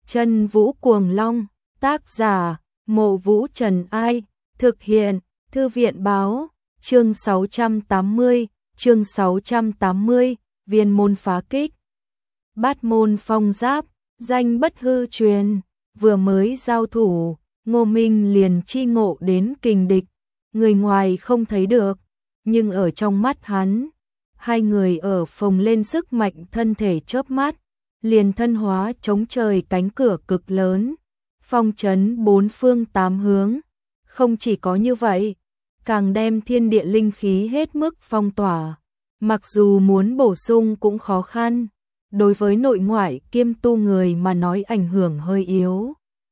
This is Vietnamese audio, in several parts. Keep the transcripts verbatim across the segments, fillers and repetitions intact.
Chân Vũ Cuồng Long, tác giả, Mộ Vũ Trần Ai, thực hiện, Thư viện báo, chương sáu trăm tám mươi, chương sáu trăm tám mươi, viên môn phá kích. Bát môn phong giáp, danh bất hư truyền, vừa mới giao thủ, Ngô Minh liền chi ngộ đến kình địch, người ngoài không thấy được, nhưng ở trong mắt hắn, hai người ở phồng lên sức mạnh thân thể chớp mắt, liền thân hóa chống trời cánh cửa cực lớn, phong trấn bốn phương tám hướng. Không chỉ có như vậy, càng đem thiên địa linh khí hết mức phong tỏa, mặc dù muốn bổ sung cũng khó khăn, đối với nội ngoại kiêm tu người mà nói ảnh hưởng hơi yếu.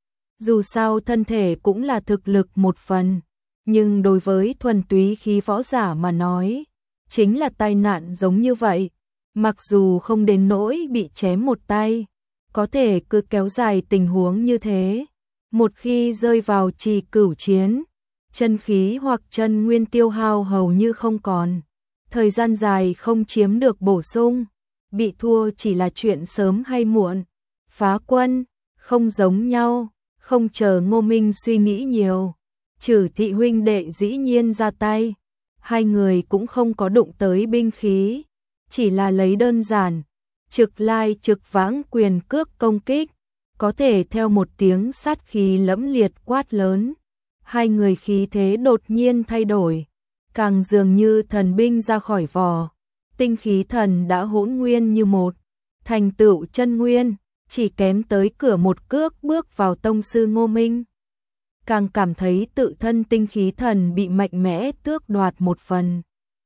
Dù sao thân thể cũng là thực lực một phần, nhưng đối với thuần túy khí võ giả mà nói, chính là tai nạn giống như vậy. Mặc dù không đến nỗi bị chém một tay, có thể cứ kéo dài tình huống như thế. Một khi rơi vào trì cửu chiến, chân khí hoặc chân nguyên tiêu hao hầu như không còn. Thời gian dài không chiếm được bổ sung, bị thua chỉ là chuyện sớm hay muộn. Phá quân, không giống nhau, không chờ Ngô Minh suy nghĩ nhiều. Trử thị huynh đệ dĩ nhiên ra tay, hai người cũng không có đụng tới binh khí. Chỉ là lấy đơn giản, trực lai trực vãng quyền cước công kích, có thể theo một tiếng sát khí lẫm liệt quát lớn. Hai người khí thế đột nhiên thay đổi, càng dường như thần binh ra khỏi vỏ, tinh khí thần đã hỗn nguyên như một, thành tựu chân nguyên, chỉ kém tới cửa một cước bước vào tông sư Ngô Minh. Càng cảm thấy tự thân tinh khí thần bị mạnh mẽ tước đoạt một phần.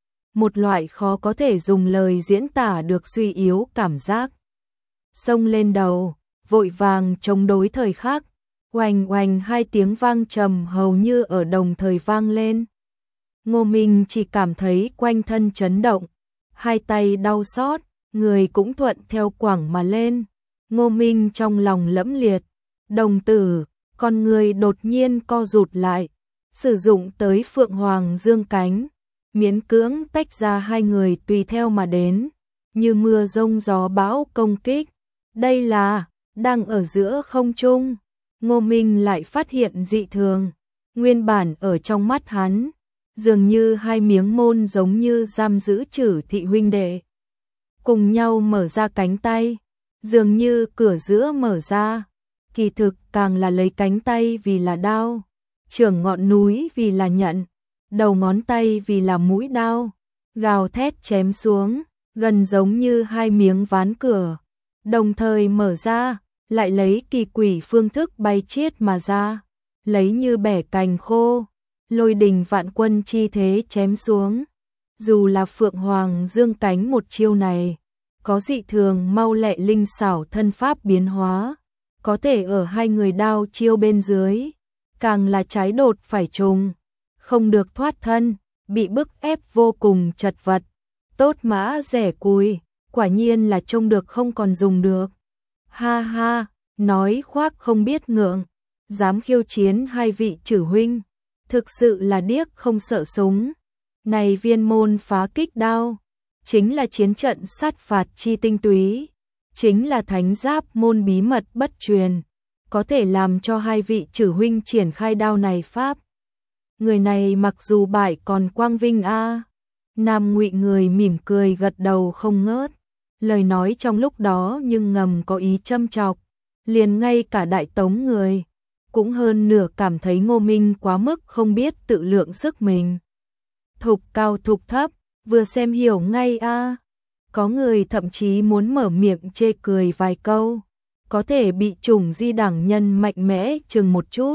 Một loại khó có thể dùng lời diễn tả được suy yếu cảm giác. Xông lên đầu, vội vàng chống đối thời khắc, oành oành hai tiếng vang trầm hầu như ở đồng thời vang lên. Ngô Minh chỉ cảm thấy quanh thân chấn động, hai tay đau xót, người cũng thuận theo quẳng mà lên. Ngô Minh trong lòng lẫm liệt, đồng tử, con người đột nhiên co rụt lại, sử dụng tới Phượng Hoàng dương cánh. Miễn cưỡng tách ra hai người tùy theo mà đến, như mưa rông gió bão công kích. Đây là, đang ở giữa không trung, Ngô Minh lại phát hiện dị thường. Nguyên bản ở trong mắt hắn, dường như hai miếng môn giống như giam giữ Trử thị huynh đệ. Cùng nhau mở ra cánh tay, dường như cửa giữa mở ra, kỳ thực càng là lấy cánh tay vì là đao, trưởng ngọn núi vì là nhận. Đầu ngón tay vì là mũi đao, gào thét chém xuống, gần giống như hai miếng ván cửa, đồng thời mở ra, lại lấy kỳ quỷ phương thức bay chiết mà ra, lấy như bẻ cành khô, lôi đình vạn quân chi thế chém xuống. Dù là Phượng Hoàng dương cánh một chiêu này, có dị thường mau lẹ linh xảo thân pháp biến hóa, có thể ở hai người đao chiêu bên dưới, càng là trái đột phải trùng. Không được thoát thân, bị bức ép vô cùng chật vật. Tốt mã rẻ cùi, quả nhiên là trông được không còn dùng được. Ha ha, nói khoác không biết ngượng, dám khiêu chiến hai vị Trử huynh, thực sự là điếc không sợ súng. Này viên môn phá kích đao, chính là chiến trận sát phạt chi tinh túy, chính là thánh giáp môn bí mật bất truyền, có thể làm cho hai vị Trử huynh triển khai đao này pháp. Người này mặc dù bại còn quang vinh a. À. Nam Ngụy người mỉm cười gật đầu không ngớt, lời nói trong lúc đó nhưng ngầm có ý châm chọc, liền ngay cả Đại Tống người cũng hơn nửa cảm thấy Ngô Minh quá mức không biết tự lượng sức mình. Thục cao thục thấp, vừa xem hiểu ngay a. À. Có người thậm chí muốn mở miệng chê cười vài câu, có thể bị trùng di đẳng nhân mạnh mẽ chừng một chút.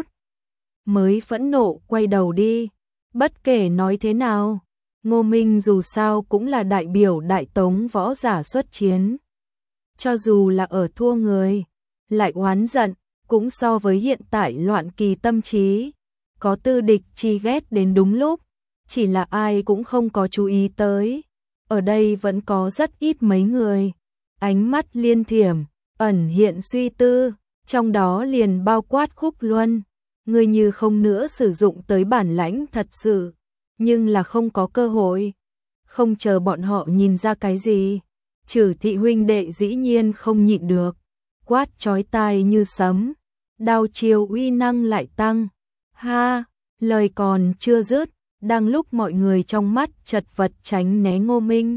Mới phẫn nộ quay đầu đi. Bất kể nói thế nào, Ngô Minh dù sao cũng là đại biểu Đại Tống võ giả xuất chiến. Cho dù là ở thua người, lại oán giận, cũng so với hiện tại loạn kỳ tâm trí, có tư địch chi ghét đến đúng lúc, chỉ là ai cũng không có chú ý tới. Ở đây vẫn có rất ít mấy người, ánh mắt liên thiểm, ẩn hiện suy tư, trong đó liền bao quát Khúc Luân. Người như không nữa sử dụng tới bản lãnh thật sự, nhưng là không có cơ hội. Không chờ bọn họ nhìn ra cái gì, Trử thị huynh đệ dĩ nhiên không nhịn được, quát chói tai như sấm, đao chiêu uy năng lại tăng. Ha, lời còn chưa dứt, đang lúc mọi người trong mắt chật vật tránh né Ngô Minh.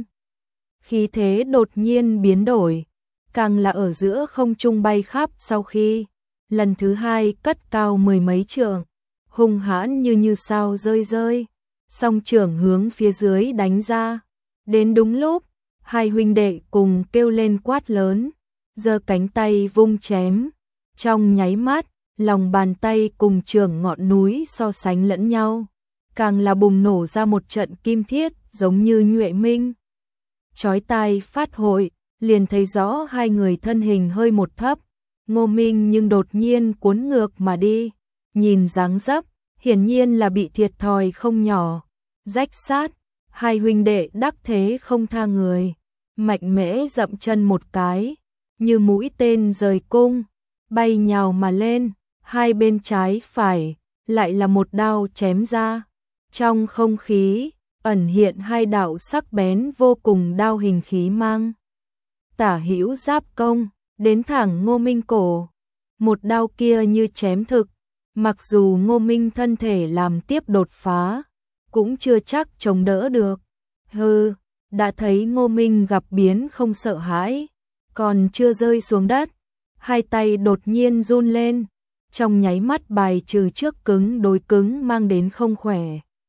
Khí thế đột nhiên biến đổi, càng là ở giữa không trung bay khắp sau khi lần thứ hai cất cao mười mấy trượng, hung hãn như như sao rơi rơi, song trưởng hướng phía dưới đánh ra. Đến đúng lúc, hai huynh đệ cùng kêu lên quát lớn, giơ cánh tay vung chém, trong nháy mắt, lòng bàn tay cùng trường ngọn núi so sánh lẫn nhau, càng là bùng nổ ra một trận kim thiết giống như nhuệ minh. Chói tai phát hội, liền thấy rõ hai người thân hình hơi một thấp, Ngô Minh nhưng đột nhiên cuốn ngược mà đi, nhìn dáng dấp, hiển nhiên là bị thiệt thòi không nhỏ, rách sát, hai huynh đệ đắc thế không tha người, mạnh mẽ dậm chân một cái, như mũi tên rời cung, bay nhào mà lên, hai bên trái phải, lại là một đao chém ra, trong không khí, ẩn hiện hai đạo sắc bén vô cùng đao hình khí mang. Tả hữu giáp công, đến thẳng Ngô Minh cổ. Một đao kia như chém thực, mặc dù Ngô Minh thân thể làm tiếp đột phá, cũng chưa chắc chống đỡ được. Hừ, đã thấy Ngô Minh gặp biến không sợ hãi, còn chưa rơi xuống đất, hai tay đột nhiên run lên, trong nháy mắt bài trừ trước cứng đối cứng mang đến không khỏe.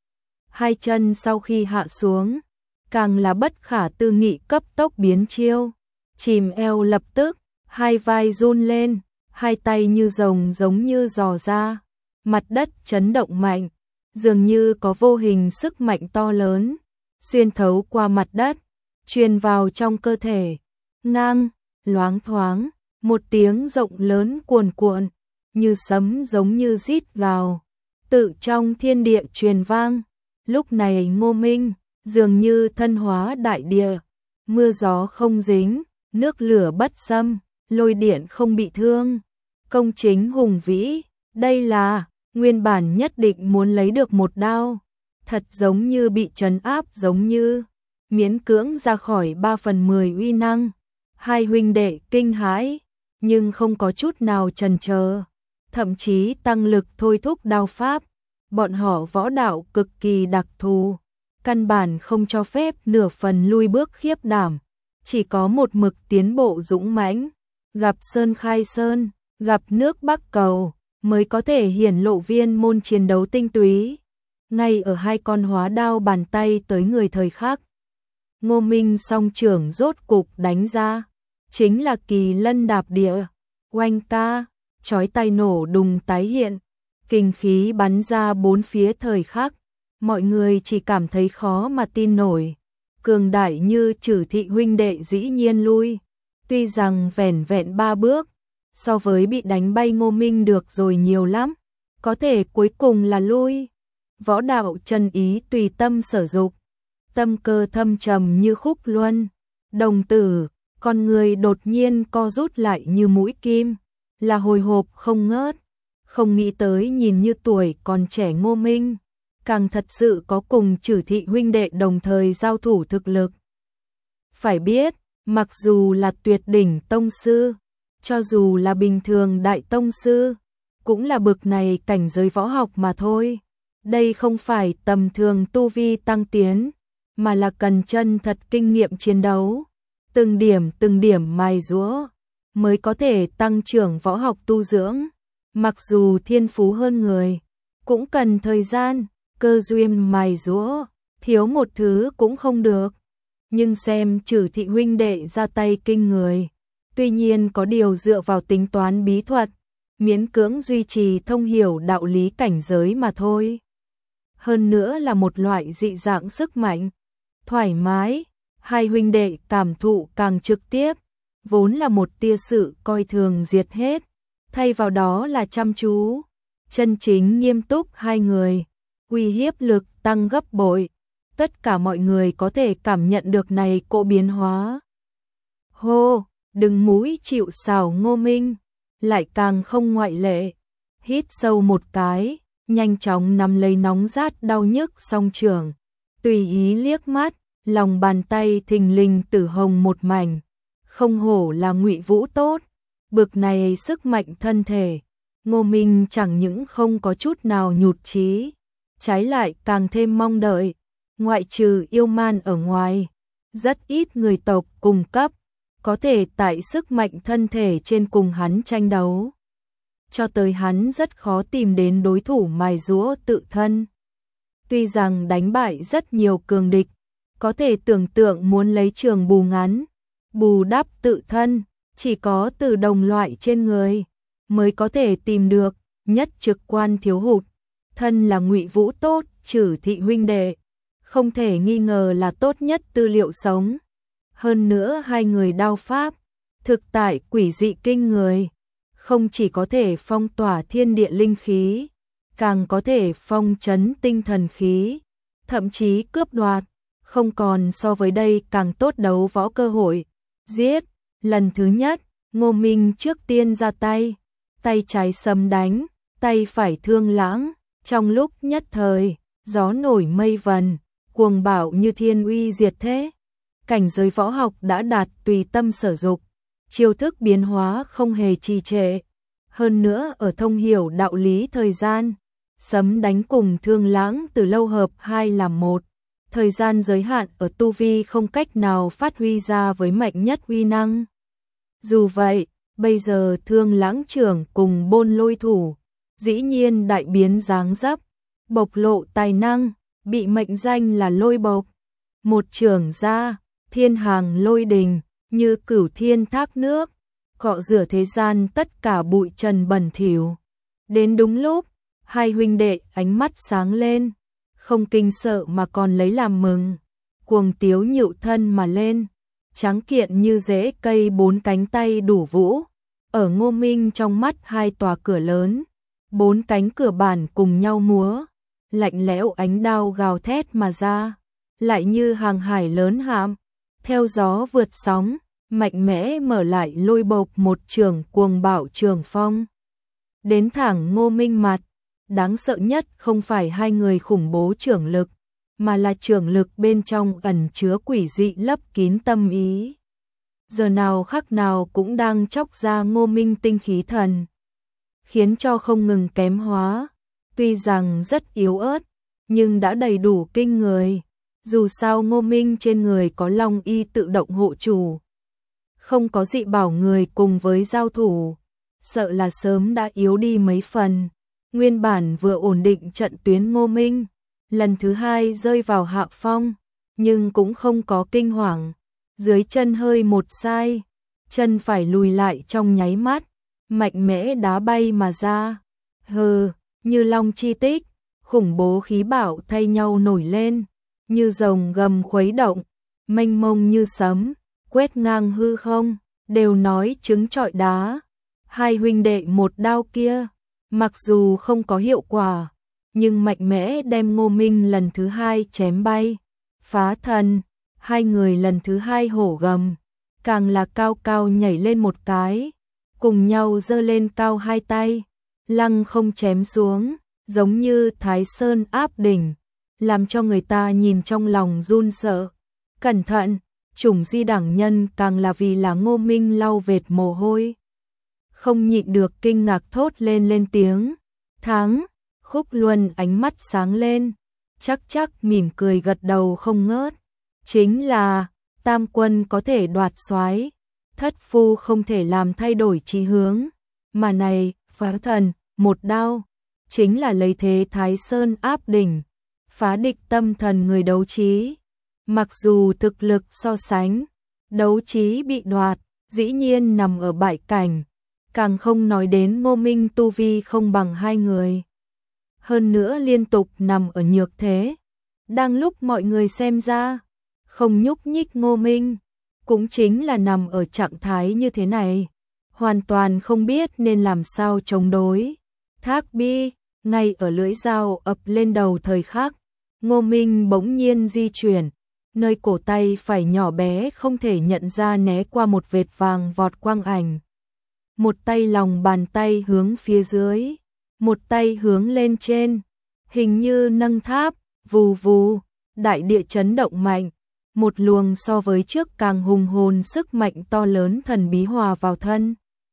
Hai chân sau khi hạ xuống, càng là bất khả tư nghị cấp tốc biến chiêu, chìm eo lập tức, hai vai run lên, hai tay như rồng giống như giò ra, mặt đất chấn động mạnh, dường như có vô hình sức mạnh to lớn, xuyên thấu qua mặt đất, truyền vào trong cơ thể, ngang, loáng thoáng, một tiếng rộng lớn cuồn cuộn, như sấm giống như rít gào, tự trong thiên địa truyền vang. Lúc này Ngô Minh, dường như thân hóa đại địa, mưa gió không dính, nước lửa bất xâm, lôi điện không bị thương, công chính hùng vĩ, đây là, nguyên bản nhất định muốn lấy được một đao, thật giống như bị trấn áp giống như, miễn cưỡng ra khỏi ba phần mười uy năng, hai huynh đệ kinh hãi, nhưng không có chút nào chần chờ, thậm chí tăng lực thôi thúc đao pháp. Bọn họ võ đạo cực kỳ đặc thù, căn bản không cho phép nửa phần lui bước khiếp đảm, chỉ có một mực tiến bộ dũng mãnh, gặp sơn khai sơn, gặp nước bắc cầu, mới có thể hiển lộ viên môn chiến đấu tinh túy. Ngay ở hai con hóa đao bàn tay tới người thời khắc, Ngô Minh song trưởng rốt cục đánh ra, chính là kỳ lân đạp địa, oanh ca, chói tai nổ đùng tái hiện. Kinh khí bắn ra bốn phía thời khắc, mọi người chỉ cảm thấy khó mà tin nổi. Cường đại như Trử Thị huynh đệ dĩ nhiên lui, tuy rằng vẻn vẹn ba bước, so với bị đánh bay Ngô Minh được rồi nhiều lắm, có thể cuối cùng là lui. Võ đạo chân ý tùy tâm sở dục, tâm cơ thâm trầm như khúc luân, đồng tử, con người đột nhiên co rút lại như mũi kim, là hồi hộp không ngớt. Không nghĩ tới nhìn như tuổi còn trẻ Ngô Minh, càng thật sự có cùng Trử Thị huynh đệ đồng thời giao thủ thực lực. Phải biết, mặc dù là tuyệt đỉnh tông sư, cho dù là bình thường đại tông sư, cũng là bực này cảnh giới võ học mà thôi. Đây không phải tầm thường tu vi tăng tiến, mà là cần chân thật kinh nghiệm chiến đấu, từng điểm từng điểm mài giũa, mới có thể tăng trưởng võ học tu dưỡng. Mặc dù thiên phú hơn người, cũng cần thời gian, cơ duyên mài giũa, thiếu một thứ cũng không được. Nhưng xem Trử Thị huynh đệ ra tay kinh người, tuy nhiên có điều dựa vào tính toán bí thuật, miễn cưỡng duy trì thông hiểu đạo lý cảnh giới mà thôi. Hơn nữa là một loại dị dạng sức mạnh, thoải mái, hai huynh đệ cảm thụ càng trực tiếp, vốn là một tia sự coi thường diệt hết. Thay vào đó là chăm chú, chân chính nghiêm túc hai người, uy hiếp lực tăng gấp bội, tất cả mọi người có thể cảm nhận được này cỗ biến hóa. Hô, đừng mũi chịu sào Ngô Minh, lại càng không ngoại lệ, hít sâu một cái, nhanh chóng nắm lấy nóng rát đau nhức song trường, tùy ý liếc mắt, lòng bàn tay thình lình tử hồng một mảnh, không hổ là Ngụy Vũ tốt. Bực này sức mạnh thân thể, Ngô Minh chẳng những không có chút nào nhụt chí, trái lại càng thêm mong đợi, ngoại trừ yêu man ở ngoài, rất ít người tộc cùng cấp, có thể tại sức mạnh thân thể trên cùng hắn tranh đấu. Cho tới hắn rất khó tìm đến đối thủ mài giũa tự thân. Tuy rằng đánh bại rất nhiều cường địch, có thể tưởng tượng muốn lấy trường bù ngắn, bù đắp tự thân, chỉ có từ đồng loại trên người mới có thể tìm được, nhất trực quan thiếu hụt. Thân là Ngụy Vũ tốt, Trử Thị huynh đệ, không thể nghi ngờ là tốt nhất tư liệu sống. Hơn nữa hai người đao pháp, thực tại quỷ dị kinh người, không chỉ có thể phong tỏa thiên địa linh khí, càng có thể phong trấn tinh thần khí, thậm chí cướp đoạt, không còn so với đây càng tốt đấu võ cơ hội. Giết, lần thứ nhất, Ngô Minh trước tiên ra tay, tay trái sấm đánh, tay phải thương lãng, trong lúc nhất thời, gió nổi mây vần, cuồng bạo như thiên uy diệt thế. Cảnh giới võ học đã đạt tùy tâm sở dục, chiêu thức biến hóa không hề trì trệ. Hơn nữa ở thông hiểu đạo lý thời gian, sấm đánh cùng thương lãng từ lâu hợp hai làm một. Thời gian giới hạn ở tu vi không cách nào phát huy ra với mạnh nhất uy năng. Dù vậy, bây giờ thương lãng trưởng cùng bôn lôi thủ, dĩ nhiên đại biến dáng dấp, bộc lộ tài năng, bị mệnh danh là lôi bộc. Một trưởng ra, thiên hàng lôi đình, như cửu thiên thác nước, cọ rửa thế gian tất cả bụi trần bẩn thỉu. Đến đúng lúc, hai huynh đệ ánh mắt sáng lên, không kinh sợ mà còn lấy làm mừng, cuồng tiếu nhựu thân mà lên, trắng kiện như rễ cây bốn cánh tay đủ vũ, ở Ngô Minh trong mắt hai tòa cửa lớn, bốn cánh cửa bản cùng nhau múa, lạnh lẽo ánh đao gào thét mà ra, lại như hàng hải lớn hạm, theo gió vượt sóng, mạnh mẽ mở lại lôi bộc một trường cuồng bạo trường phong. Đến thẳng Ngô Minh mặt, đáng sợ nhất không phải hai người khủng bố trưởng lực, mà là trưởng lực bên trong ẩn chứa quỷ dị lấp kín tâm ý. Giờ nào khắc nào cũng đang chóc ra Ngô Minh tinh khí thần, khiến cho không ngừng kém hóa, tuy rằng rất yếu ớt, nhưng đã đầy đủ kinh người. Dù sao Ngô Minh trên người có long y tự động hộ chủ, không có dị bảo người cùng với giao thủ, sợ là sớm đã yếu đi mấy phần. Nguyên bản vừa ổn định trận tuyến Ngô Minh, lần thứ hai rơi vào hạ phong, nhưng cũng không có kinh hoàng. Dưới chân hơi một sai, chân phải lùi lại trong nháy mắt, mạnh mẽ đá bay mà ra. Hừ, như long chi tích, khủng bố khí bạo thay nhau nổi lên, như rồng gầm khuấy động, mênh mông như sấm, quét ngang hư không, đều nói trứng trọi đá. Hai huynh đệ một đao kia, mặc dù không có hiệu quả, nhưng mạnh mẽ đem Ngô Minh lần thứ hai chém bay, phá thần. Hai người lần thứ hai hổ gầm, càng là cao cao nhảy lên một cái, cùng nhau giơ lên cao hai tay, lăng không chém xuống, giống như Thái Sơn áp đỉnh, làm cho người ta nhìn trong lòng run sợ. Cẩn thận, chủng di đẳng nhân càng là vì là Ngô Minh lau vệt mồ hôi, không nhịn được kinh ngạc thốt lên lên tiếng. Thắng. Khúc Luân ánh mắt sáng lên, chắc chắc mỉm cười gật đầu không ngớt. Chính là tam quân có thể đoạt soái, thất phu không thể làm thay đổi chí hướng, mà này phá thần một đao chính là lấy thế Thái Sơn áp đỉnh, phá địch tâm thần người đấu trí. Mặc dù thực lực so sánh, đấu trí bị đoạt, dĩ nhiên nằm ở bại cảnh, càng không nói đến Ngô Minh tu vi không bằng hai người, hơn nữa liên tục nằm ở nhược thế. Đang lúc mọi người xem ra không nhúc nhích, Ngô Minh cũng chính là nằm ở trạng thái như thế này, hoàn toàn không biết nên làm sao chống đối. Thác bi, ngay ở lưỡi dao ập lên đầu thời khắc, Ngô Minh bỗng nhiên di chuyển, nơi cổ tay phải nhỏ bé không thể nhận ra né qua một vệt vàng vọt quang ảnh. Một tay lòng bàn tay hướng phía dưới, một tay hướng lên trên, hình như nâng tháp, vù vù, đại địa chấn động mạnh. Một luồng so với trước càng hùng hồn sức mạnh to lớn thần bí hòa vào thân.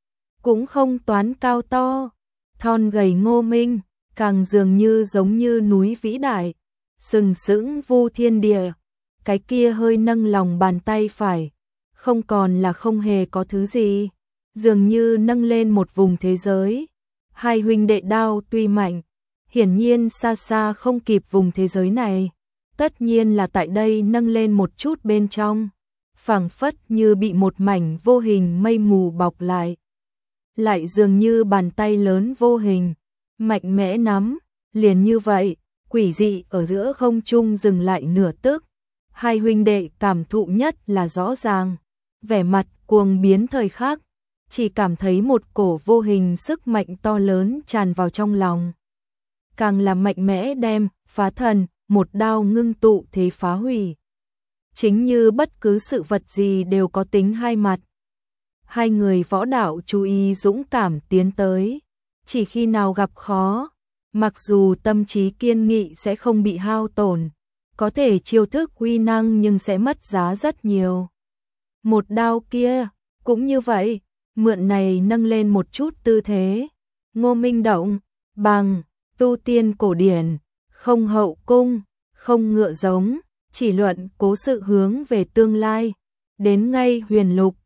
cũng không toán cao to, thon gầy Ngô Minh, càng dường như giống như núi vĩ đại, sừng sững vu thiên địa, cái kia hơi nâng lòng bàn tay phải, không còn là không hề có thứ gì, dường như nâng lên một vùng thế giới. Hai huynh đệ đao tuy mạnh, hiển nhiên xa xa không kịp vùng thế giới này, tất nhiên là tại đây nâng lên một chút bên trong, phảng phất như bị một mảnh vô hình mây mù bọc lại. Lại dường như bàn tay lớn vô hình, mạnh mẽ nắm, liền như vậy, quỷ dị ở giữa không trung dừng lại nửa tức. Hai huynh đệ cảm thụ nhất là rõ ràng, vẻ mặt cuồng biến thời khắc, chỉ cảm thấy một cổ vô hình sức mạnh to lớn tràn vào trong lòng. Càng là mạnh mẽ đem, phá thần, một đao ngưng tụ thế phá hủy. Chính như bất cứ sự vật gì đều có tính hai mặt. Hai người võ đạo chú ý dũng cảm tiến tới, chỉ khi nào gặp khó, mặc dù tâm trí kiên nghị sẽ không bị hao tổn, có thể chiêu thức uy năng nhưng sẽ mất giá rất nhiều. Một đao kia, cũng như vậy, mượn này nâng lên một chút tư thế. Ngô Minh động, bằng, tu tiên cổ điển, không hậu cung, không ngựa giống, chỉ luận cố sự hướng về tương lai, đến ngay huyền lục,